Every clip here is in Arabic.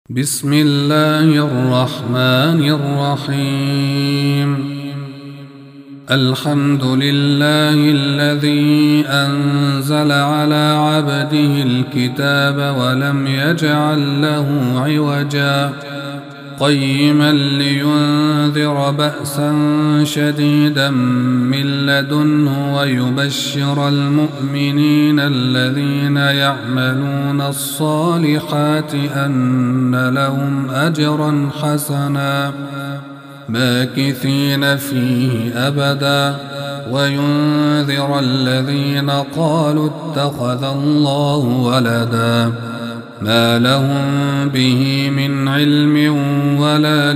بسم الله الرحمن الرحيم. الحمد لله الذي أنزل على عبده الكتاب ولم يجعل له عوجا قيما لينذر بأسا شديدا من لدنه ويبشر المؤمنين الذين يعملون الصالحات أن لهم أجرا حسنا ماكثين فيه أبدا وينذر الذين قالوا اتخذ الله ولدا ما لهم به من علم ولا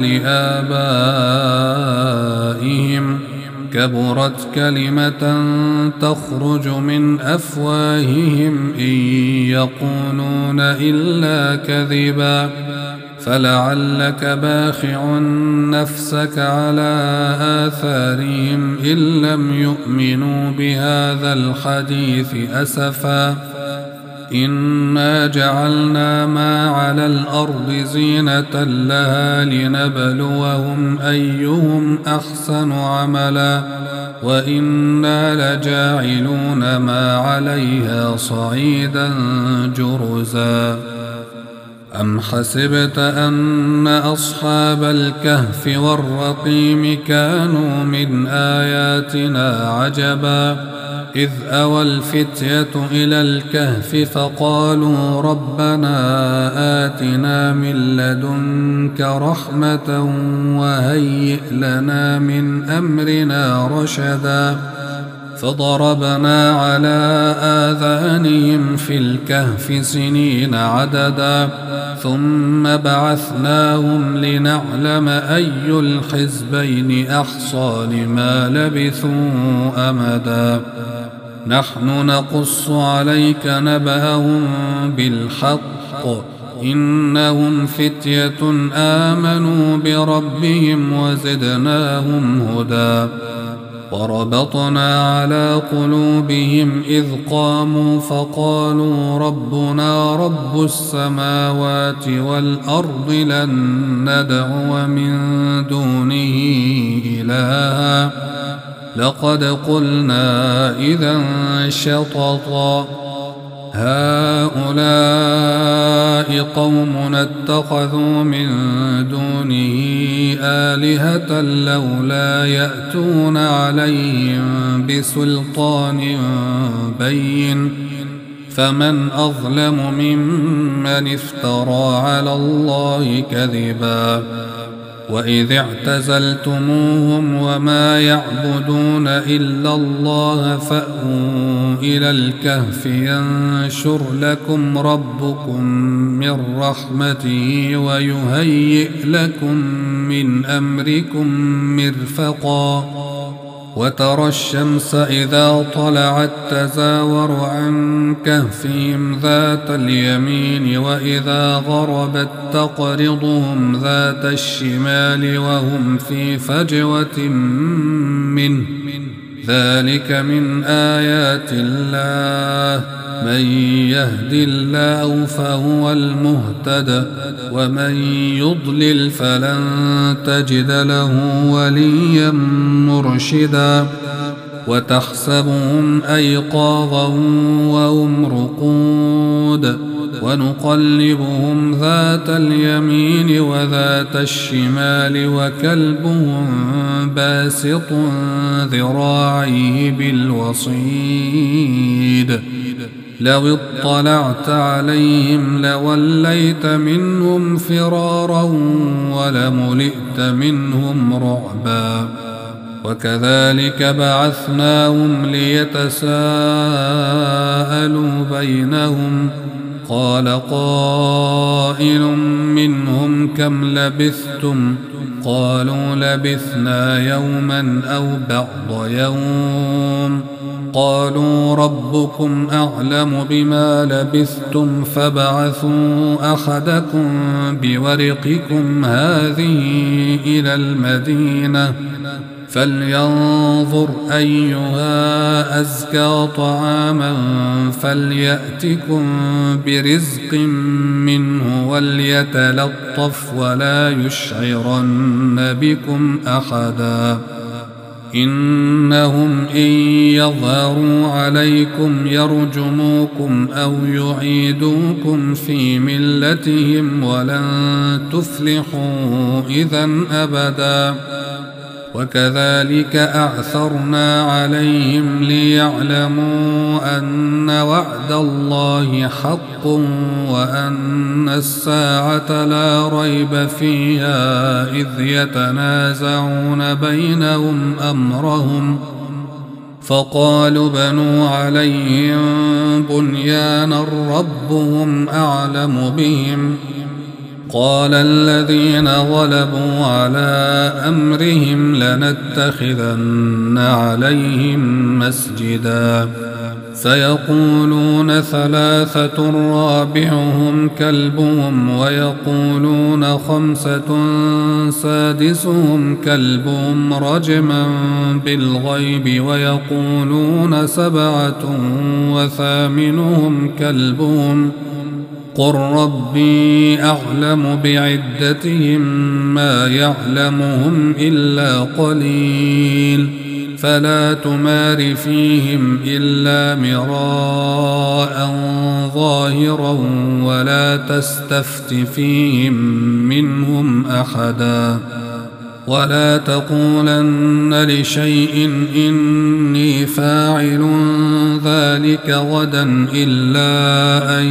لآبائهم كبرت كلمة تخرج من أفواههم إن يقولون إلا كذبا فلعلك باخع نفسك على آثارهم إن لم يؤمنوا بهذا الحديث أسفا إنا جعلنا ما على الأرض زينة لها لنبلوهم أيهم أحسن عملا وإنا لجاعلون ما عليها صعيدا جرزا أم حسبت أن أصحاب الكهف والرقيم كانوا من آياتنا عجبا إذ أوى الفتية إلى الكهف فقالوا ربنا آتنا من لدنك رحمة وهيئ لنا من أمرنا رشدا فضربنا على آذانهم في الكهف سنين عددا ثم بعثناهم لنعلم أي الحزبين أحصى لما لبثوا أمدا نحن نقص عليك نبأهم بالحق إنهم فتية آمنوا بربهم وزدناهم هدى وربطنا على قلوبهم إذ قاموا فقالوا ربنا رب السماوات والأرض لن ندعو من دونه إلها لقد قلنا إذا شططا هؤلاء قومنا اتخذوا من دونه آلهة لولا يأتون عليهم بسلطان بين فمن أظلم ممن افترى على الله كذبا وإذ اعتزلتموهم وما يعبدون إلا الله فأووا إلى الكهف ينشر لكم ربكم من رحمته ويهيئ لكم من أمركم مرفقا وترى الشمس إذا طلعت تزاور عن كهفهم ذات اليمين وإذا غربت تقرضهم ذات الشمال وهم في فجوة منه ذلك من آيات الله من يهد الله فهو المهتد ومن يضلل فلن تجد له وليا مرشدا وتحسبهم أيقاظا وهم رقود ونقلبهم ذات اليمين وذات الشمال وكلبهم باسط ذراعيه بالوصيد لو اطلعت عليهم لوليت منهم فرارا ولملئت منهم رعبا وكذلك بعثناهم ليتساءلوا بينهم قال قائل منهم كم لبثتم قالوا لبثنا يوما أو بعض يوم قالوا ربكم أعلم بما لبثتم فابعثوا أحدكم بورقكم هذه إلى المدينة فلينظر أيها أزكى طعاما فليأتكم برزق منه وليتلطف ولا يشعرن بكم أحدا إنهم إن يظهروا عليكم يرجموكم أو يعيدوكم في ملتهم ولن تفلحوا إذن أبدا وكذلك أعثرنا عليهم ليعلموا أن وعد الله حق وأن الساعة لا ريب فيها إذ يتنازعون بينهم أمرهم فقالوا بنوا عليهم بنيانا ربهم أعلم بهم قال الذين غلبوا على أمرهم لنتخذن عليهم مسجدا سيقولون ثلاثة رابعهم كلبهم ويقولون خمسة سادسهم كلبهم رجما بالغيب ويقولون سبعة وثامنهم كلبهم قل ربي أعلم بعدتهم ما يعلمهم إلا قليل فلا تمار فيهم إلا مراء ظاهرا ولا تستفت فيهم منهم أحدا ولا تقولن لشيء إني فاعل ذلك غدا إلا أن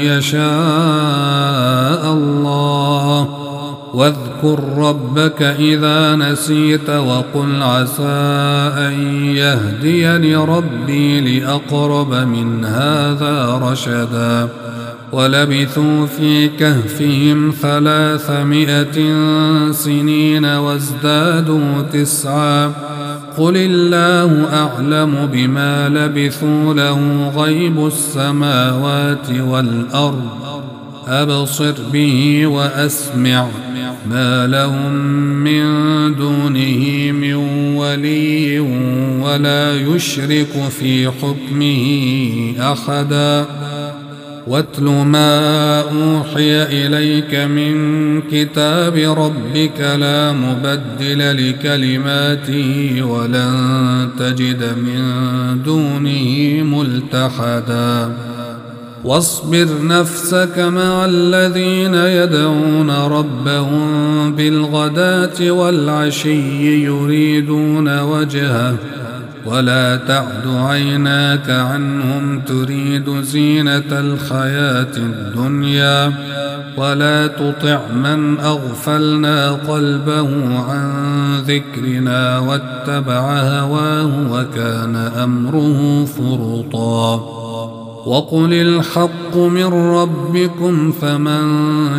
يشاء الله واذكر ربك إذا نسيت وقل عسى أن يهديني ربي لأقرب من هذا رشدا ولبثوا في كهفهم 300 سنين وازدادوا 9 قل الله أعلم بما لبثوا له غيب السماوات والأرض أبصر به وأسمع ما لهم من دونه من ولي ولا يشرك في حكمه أحدا واتل ما أوحي إليك من كتاب ربك لا مبدل لكلماته ولن تجد من دونه ملتحدا واصبر نفسك مع الذين يدعون ربهم بالغداة والعشي يريدون وجهه ولا تعد عيناك عنهم تريد زينة الحياة الدنيا ولا تطع من أغفلنا قلبه عن ذكرنا واتبع هواه وكان أمره فرطا وقل الحق من ربكم فمن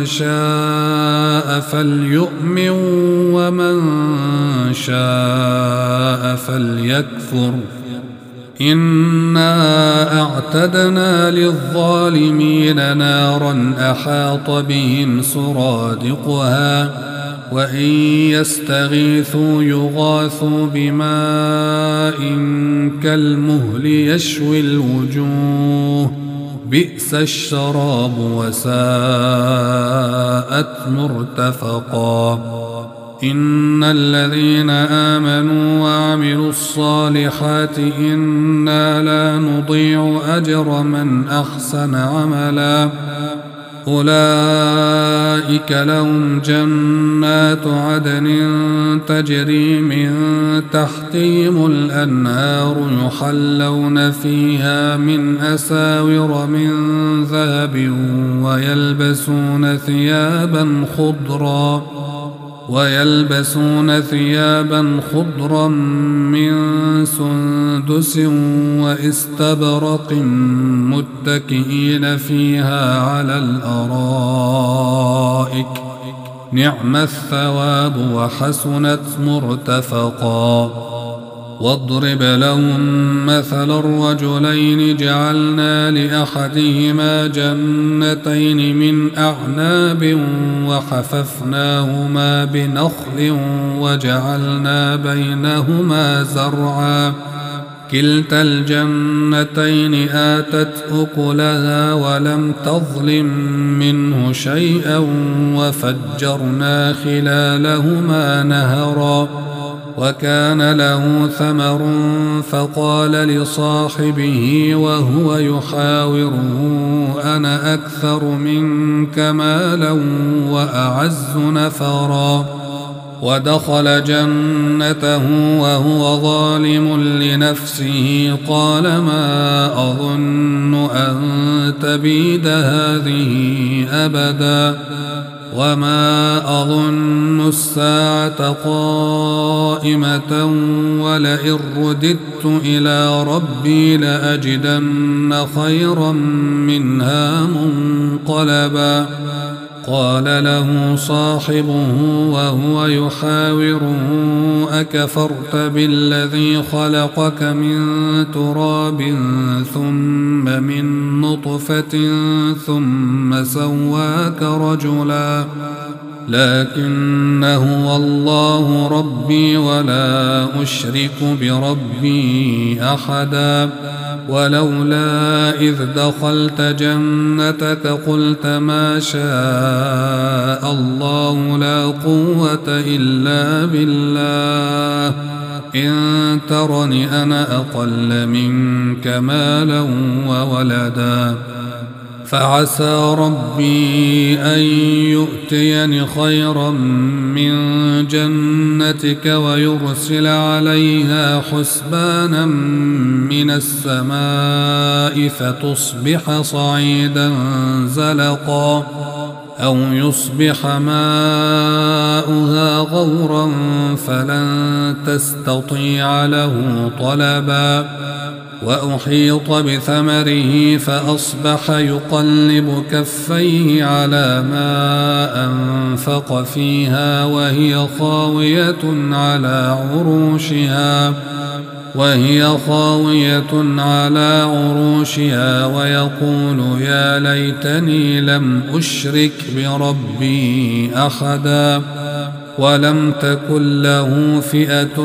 شاء فليؤمن ومن شاء فليكفر إنا أعتدنا للظالمين نارا أحاط بهم سرادقها وإن يستغيثوا يغاثوا بماء كالمهل يشوي الوجوه بئس الشراب وساءت مرتفقا إن الذين آمنوا وعملوا الصالحات إنا لا نضيع أجر من أحسن عملا أولئك لهم جنات عدن تجري من تحتهم الأنهار يحلون فيها من أساور من ذهب ويلبسون ثيابا خضرا من سندس واستبرق متكئين فيها على الأرائك نعم الثواب وحسنت مرتفقا واضرب لهم مثل الرجلين جعلنا لأحدهما جنتين من أعناب وحففناهما بنخل وجعلنا بينهما زرعا كلتا الجنتين آتت أكلها ولم تظلم منه شيئا وفجرنا خلالهما نهرا وكان له ثمر فقال لصاحبه وهو يحاوره أنا أكثر منك مالا وأعز نفرا ودخل جنته وهو ظالم لنفسه قال ما أظن أن تبيد هذه أبدا وما أظن الساعة قائمة ولئن رددت إلى ربي لأجدن خيرا منها منقلبا قال له صاحبه وهو يحاوره أكفرت بالذي خلقك من تراب ثم من نطفة ثم سواك رجلا لكن هو الله ربي ولا أشرك بربي أحدا ولولا إذ دخلت جنتك قلت ما شاء الله لا قوة إلا بالله إن ترني أنا أقل منك مالا وولدا فعسى ربي أن يؤتيني خيرا من جنتك ويرسل عليها حسبانا من السماء فتصبح صعيدا زلقا أو يصبح ماؤها غورا فلن تستطيع له طلبا وأحيط بثمره فأصبح يقلب كفيه على ما أنفق فيها وهي خاوية على عروشها ويقول يا ليتني لم أشرك بربي أحدا ولم تكن له فئة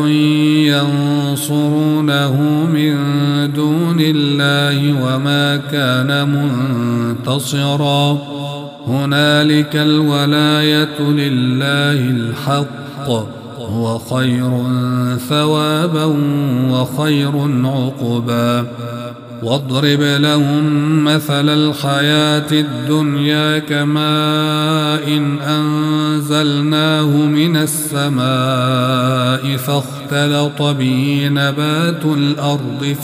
ينصرونه من دون الله وما كان منتصرا هنالك الولاية لله الحق هو خير ثوابا وخير عقبا واضرب لهم مثل الحياة الدنيا كماء أنزلناه من السماء فاختلط به نبات الأرض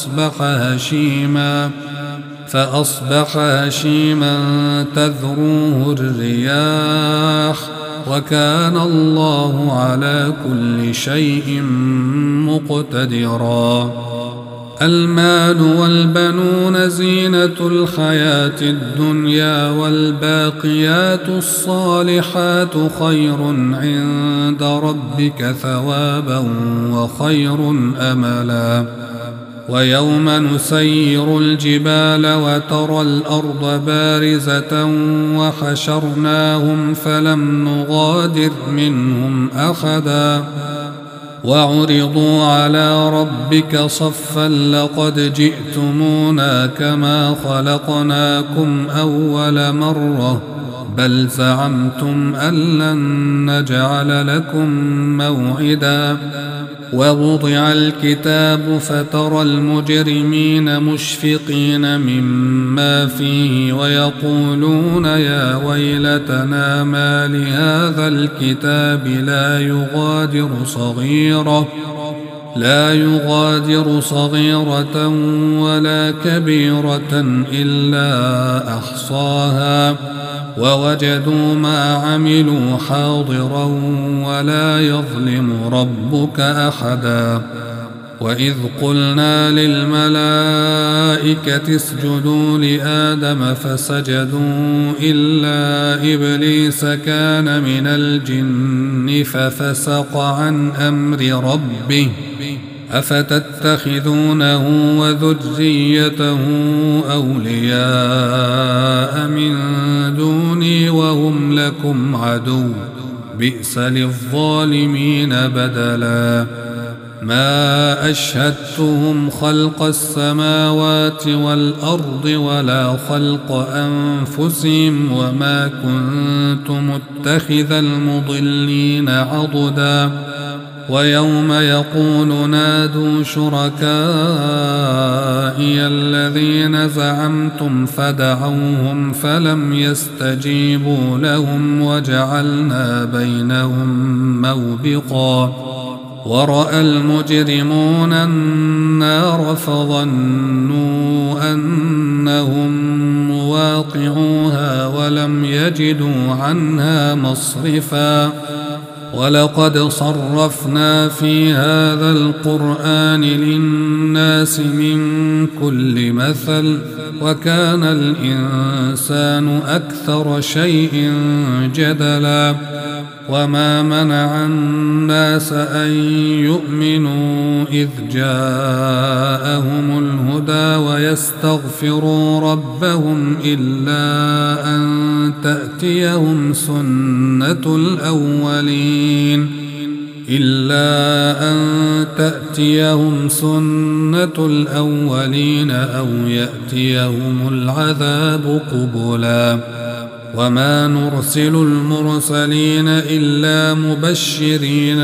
فأصبح هشيما تذروه الرياح وكان الله على كل شيء مقتدرا المال والبنون زينة الحياة الدنيا والباقيات الصالحات خير عند ربك ثوابا وخير أملا ويوم نسير الجبال وترى الأرض بارزة وحشرناهم فلم نغادر منهم أحدا وعرضوا على ربك صفا لقد جئتمونا كما خلقناكم أول مرة بل زعمتم أن لن نجعل لكم موعدا ووضع الكتاب فترى المجرمين مشفقين مما فيه ويقولون يا ويلتنا ما لهذا الكتاب لا يغادر صغيرة ولا كبيرة إلا أحصاها ووجدوا ما عملوا حاضرا ولا يظلم ربك أحدا وإذ قلنا للملائكة اسجدوا لآدم فسجدوا إلا إبليس كان من الجن ففسق عن أمر ربه أفتتخذونه وذريته أولياء من دوني وهم لكم عدو بئس للظالمين بدلا ما أشهدتهم خلق السماوات والأرض ولا خلق أنفسهم وما كنت متخذ المضلين عضدا ويوم يقول نادوا شركائي الذين زعمتم فدعوهم فلم يستجيبوا لهم وجعلنا بينهم موبقا ورأى المجرمون النار فظنوا أنهم مواقعوها ولم يجدوا عنها مصرفا ولقد صرفنا في هذا القرآن للناس من كل مثل وكان الإنسان أكثر شيء جدلا وما منع الناس أن يؤمنوا إذ جاءهم الهدى ويستغفروا ربهم إلا أن تأتيهم سنة الأولين أو يأتيهم العذاب قبلا وما نرسل المرسلين إلا مبشرين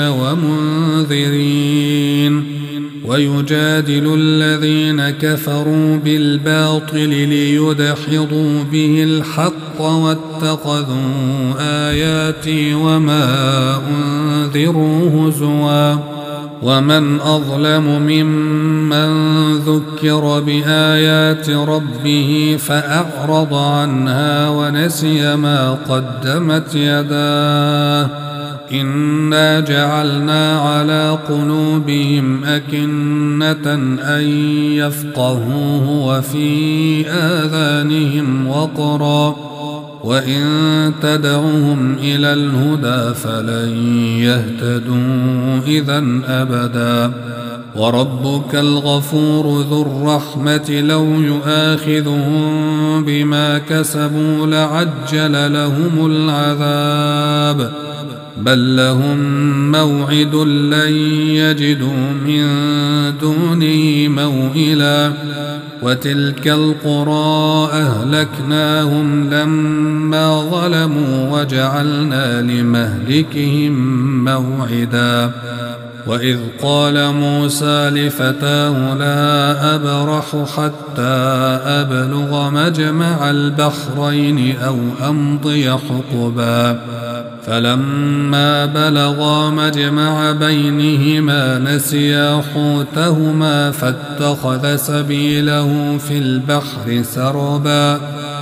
ومنذرين ويجادل الذين كفروا بالباطل ليدحضوا به الحق واتخذوا آياتي وما أنذروا هزوا ومن أظلم ممن ذكر بآيات ربه فأعرض عنها ونسي ما قدمت يداه إنا جعلنا على قلوبهم أكنة أن يفقهوه وفي آذانهم وقرا وإن تدعهم إلى الهدى فلن يهتدوا إذا أبدا وربك الغفور ذو الرحمة لو يؤاخذهم بما كسبوا لعجل لهم العذاب بل لهم موعد لن يجدوا من دونه موئلا وتلك القرى أهلكناهم لما ظلموا وجعلنا لمهلكهم موعدا وإذ قال موسى لفتاه لا أبرح حتى أبلغ مجمع البحرين أو أمضي حقبا فلما بلغا مجمع بينهما نسيا حوتهما فاتخذ سبيله في البحر سربا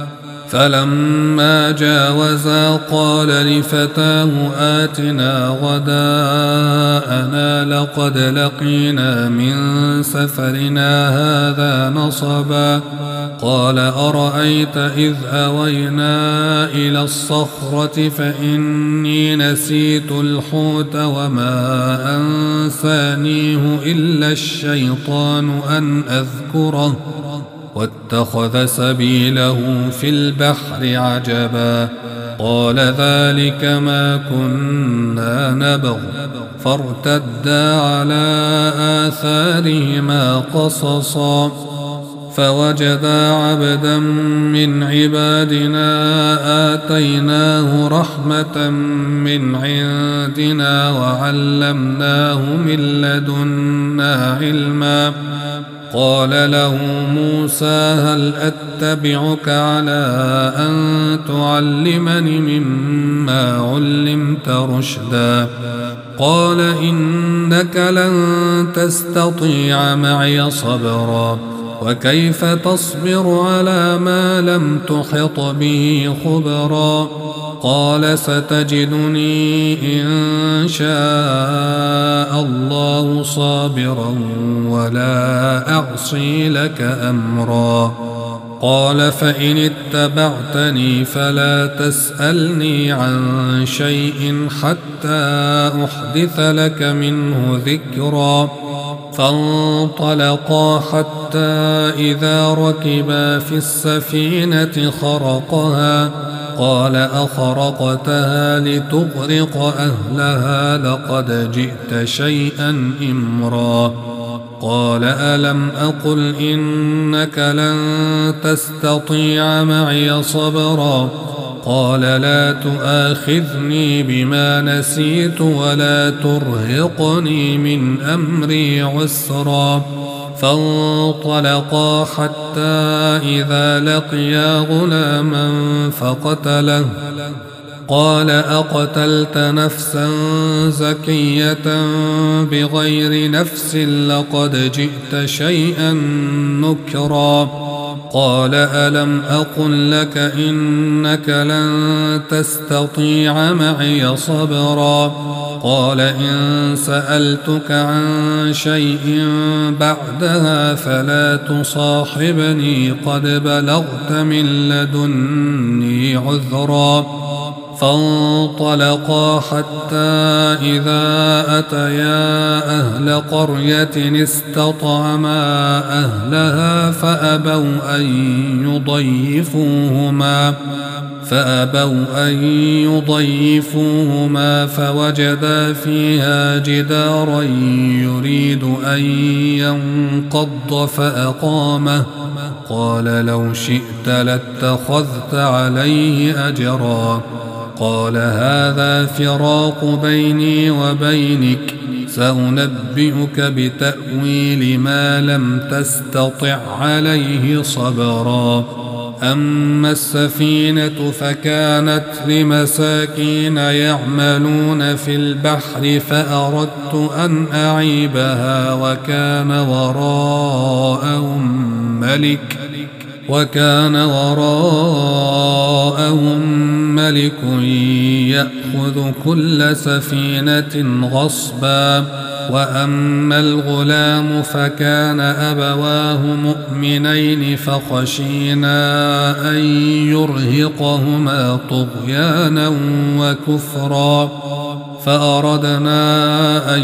فلما جاوزا قال لفتاه آتنا غداءنا لقد لقينا من سفرنا هذا نصبا قال أرأيت إذ أوينا إلى الصخرة فإني نسيت الحوت وما أنسانيه إلا الشيطان أن أذكره واتخذ سبيله في البحر عجبا قال ذلك ما كنا نبغ فارتدا على آثارهما قصصا فوجدا عبدا من عبادنا آتيناه رحمة من عندنا وعلمناه من لدنا علما قال له موسى هل أتبعك على أن تعلمني مما علمت رشدا قال إنك لن تستطيع معي صبرا وكيف تصبر على ما لم تحط به خبرا قال ستجدني إن شاء الله صابرا ولا أعصي لك أمرا قال فإن اتبعتني فلا تسألني عن شيء حتى أحدث لك منه ذكرا فانطلقا حتى إذا ركبا في السفينة خرقها قال أخرقتها لتغرق أهلها لقد جئت شيئا إمرا قال ألم أقل إنك لن تستطيع معي صبرا قال لا تؤاخذني بما نسيت ولا ترهقني من أمري عسرا فانطلقا حتى إذا لقيا غلاما فقتله قال أقتلت نفسا زكية بغير نفس لقد جئت شيئا نكرا قال ألم أقل لك إنك لن تستطيع معي صبرا قال إن سألتك عن شيء بعدها فلا تصاحبني قد بلغت من لدني عذرا فانطلقا حتى إذا أتيا أهل قرية استطعما أهلها فأبوا أن يضيفوهما فوجدا فيها جدارا يريد أن ينقض فأقامه قال لو شئت لاتخذت عليه أجرا قال هذا فراق بيني وبينك سأنبئك بتأويل ما لم تستطع عليه صبرا أما السفينة فكانت لمساكين يعملون في البحر فأردت أن أعيبها وكان وراءهم ملك يأخذ كل سفينة غصبا وأما الغلام فكان أبواه مؤمنين فخشينا أن يرهقهما طغيانا وكفرا فأردنا أن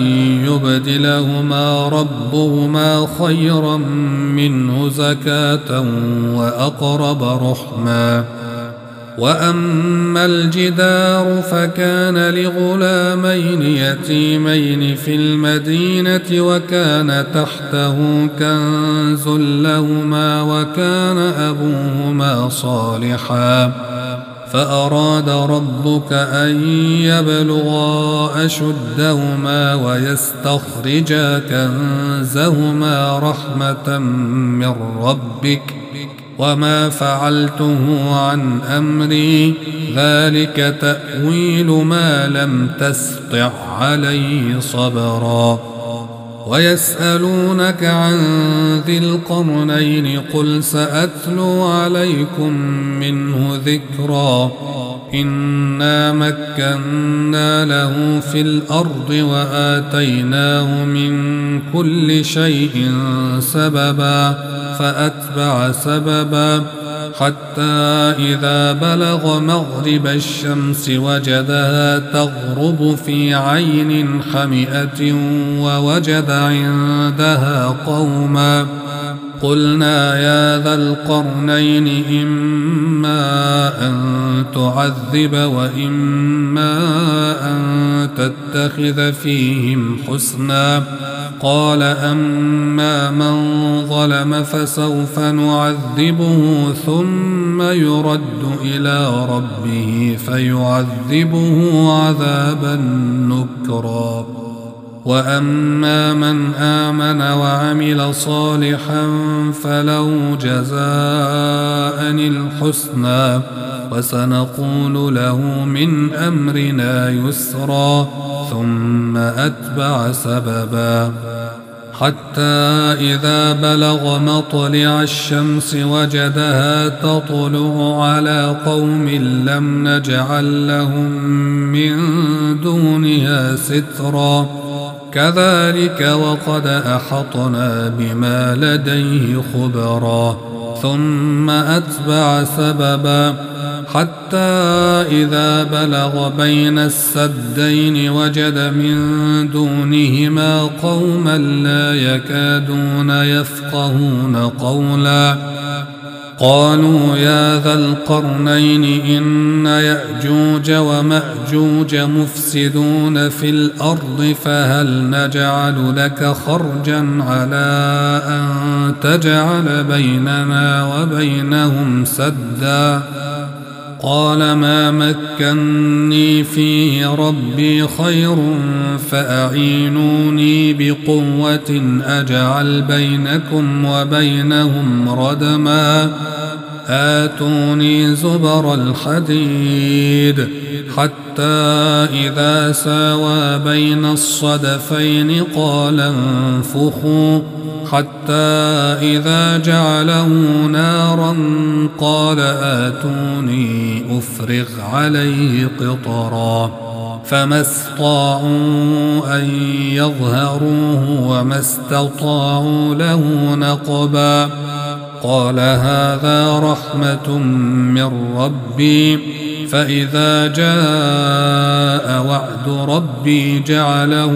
يبدلهما ربهما خيرا منه زكاة وأقرب رحما وأما الجدار فكان لغلامين يتيمين في المدينة وكان تحته كنز لهما وكان أبوهما صالحا فأراد ربك أن يبلغا أشدهما ويستخرجا كنزهما رحمة من ربك وما فعلته عن أمري ذلك تأويل ما لم تستطع عليه صبرا ويسألونك عن ذي القرنين قل سأتلو عليكم منه ذكرا إنا مكنا له في الأرض وآتيناه من كل شيء سببا فأتبع سببا حتى إذا بلغ مغرب الشمس وجدها تغرب في عين حمئة ووجد عندها قوما قلنا يا ذا القرنين إما أن تعذب وإما أن تتخذ فيهم حسنا قال أما من ظلم فسوف نعذبه ثم يرد إلى ربه فيعذبه عذابا نكرا وأما من آمن وعمل صالحا فله جزاء الحسنى وسنقول له من أمرنا يسرا ثم أتبع سببا حتى إذا بلغ مطلع الشمس وجدها تطلع على قوم لم نجعل لهم من دونها سترا كذلك وقد أحطنا بما لديه خبرا ثم أتبع سببا حتى إذا بلغ بين السدين وجد من دونهما قوما لا يكادون يفقهون قولا قالوا يا ذا القرنين إن يأجوج ومأجوج مفسدون في الأرض فهل نجعل لك خرجا على أن تجعل بيننا وبينهم سدا قال ما مكني فيه ربي خير فأعينوني بقوة أجعل بينكم وبينهم ردما آتوني زبر الحديد حتى إذا ساوى بين الصدفين قال انفخوا حتى إذا جعله نارا قال آتوني أفرغ عليه قطرا فما استطاعوا أن يظهروه وما استطاعوا له نقبا قال هذا رحمة من ربي فإذا جاء وعد ربي جعله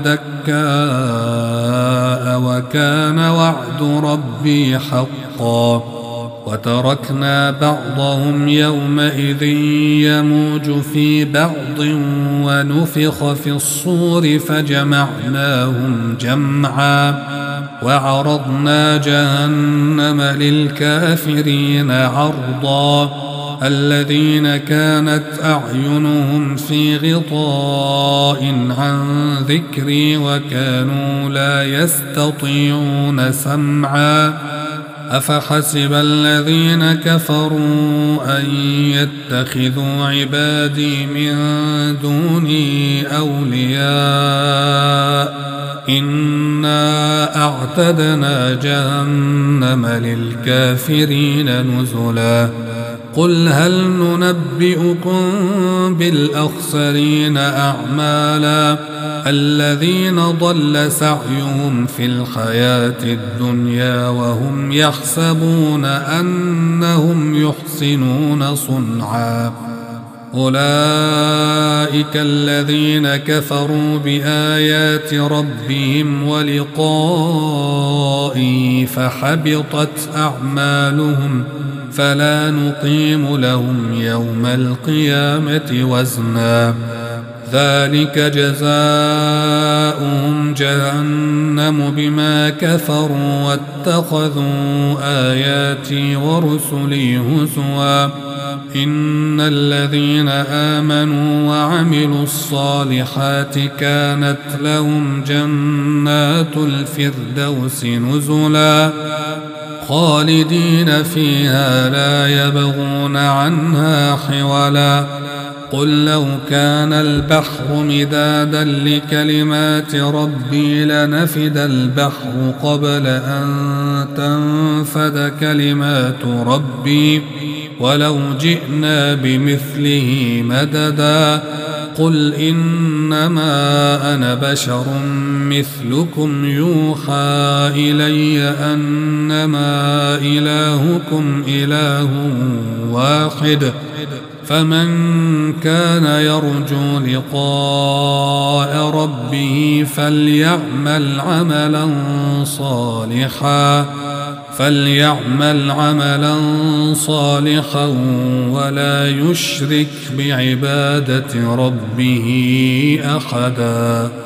دكاء وكان وعد ربي حقا وتركنا بعضهم يومئذ يموج في بعض ونفخ في الصور فجمعناهم جمعا وعرضنا جهنم للكافرين عرضا الذين كانت أعينهم في غطاء عن ذكري وكانوا لا يستطيعون سمعا أفحسب الذين كفروا أن يتخذوا عبادي من دوني أولياء إنا أعتدنا جهنم للكافرين نزلا قل هل ننبئكم بالأخسرين أعمالا الذين ضل سعيهم في الحياة الدنيا وهم يحسبون أنهم يحسنون صنعا أولئك الذين كفروا بآيات ربهم ولقائه فحبطت أعمالهم فلا نقيم لهم يوم القيامة وزنا ذلك جزاؤهم جهنم بما كفروا واتخذوا آياتي ورسلي هزوا إن الذين آمنوا وعملوا الصالحات كانت لهم جنات الفردوس نزلا خالدين فيها لا يبغون عنها حولا قل لو كان البحر مدادا لكلمات ربي لنفد البحر قبل أن تنفد كلمات ربي ولو جئنا بمثله مددا قل إنما أنا بشر مثلكم يوحى إلي أنما إلهكم إله واحد فمن كان يرجو لقاء ربه فليعمل عملا صالحا ولا يشرك بعبادة ربه أحدا.